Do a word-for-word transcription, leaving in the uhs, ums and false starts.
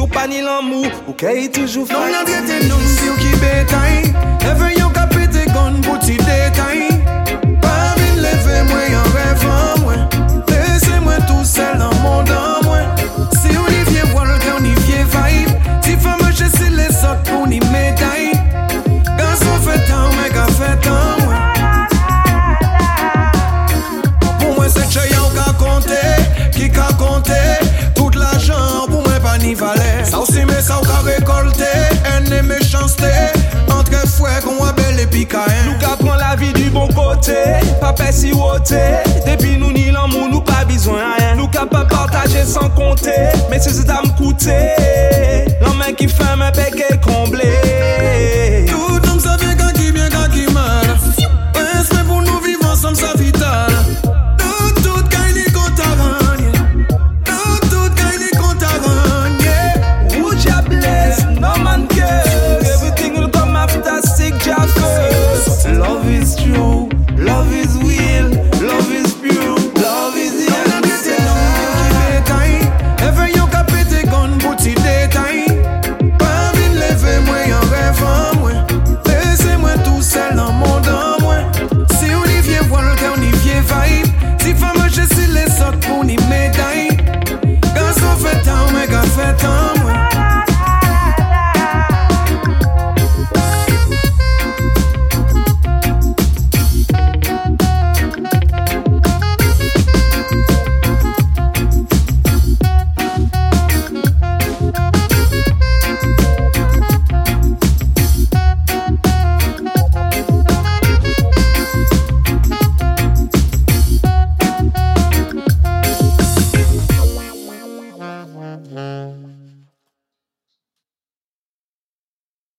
ou pas ni l'amour, ou qu'il toujours non la traité nous si ou qui bétail. Ever yon ka pété gon pour ti détail. Pas vite lever moi en rêve en moi. Laissez-moi tout seul dans mon dans moi. Si Olivier Walker on y vieux vibe. Si femme je sais les autres pour ni médaille. Garçon fait tant mais qu'a fait tant moi. Pour moi c'est que yon ka compter, qui ka compter tout l'argent pour moi pas ni valer. Ça aussi mais ça ou ka récolter, haine et méchanceté. Entre frères qu'on a belle et picaïen. Nous ka prend la vie du bon côté, pas si woté. Depuis nous ni l'amour, nous pas besoin rien. Nous ka pas partager sans compter, mais c'est ça me coûter. L'homme qui fait un péché comblé. Tout homme savait quand qui bien quand qui mal. Respect pour nous vivre ensemble ça vital. Tout tout quand il compte à rendre. Tout tout quand il compte à rendre. Would ya bless, no man cares. Everything will come after sick Jaffers. Love is true.